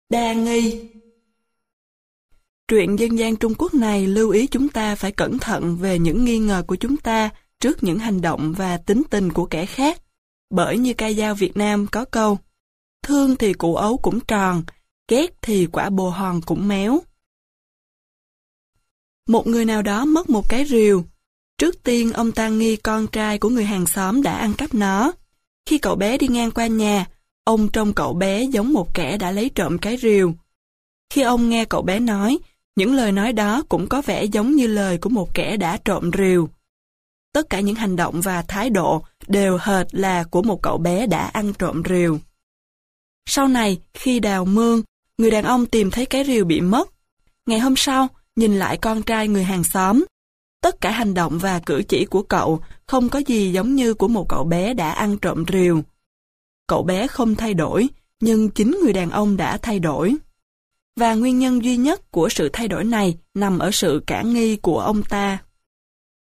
Đa nghi. Truyện dân gian Trung Quốc này lưu ý chúng ta phải cẩn thận về những nghi ngờ của chúng ta trước những hành động và tính tình của kẻ khác. Bởi như ca dao Việt Nam có câu, thương thì củ ấu cũng tròn, ghét thì quả bồ hòn cũng méo. Một người nào đó mất một cái rìu. Trước tiên ông ta nghi con trai của người hàng xóm đã ăn cắp nó. Khi cậu bé đi ngang qua nhà, ông trông cậu bé giống một kẻ đã lấy trộm cái rìu. Khi ông nghe cậu bé nói, những lời nói đó cũng có vẻ giống như lời của một kẻ đã trộm rìu. Tất cả những hành động và thái độ đều hệt là của một cậu bé đã ăn trộm rìu. Sau này, khi đào mương, người đàn ông tìm thấy cái rìu bị mất. Ngày hôm sau, nhìn lại con trai người hàng xóm. Tất cả hành động và cử chỉ của cậu không có gì giống như của một cậu bé đã ăn trộm rìu. Cậu bé không thay đổi, nhưng chính người đàn ông đã thay đổi. Và nguyên nhân duy nhất của sự thay đổi này nằm ở sự cả nghi của ông ta.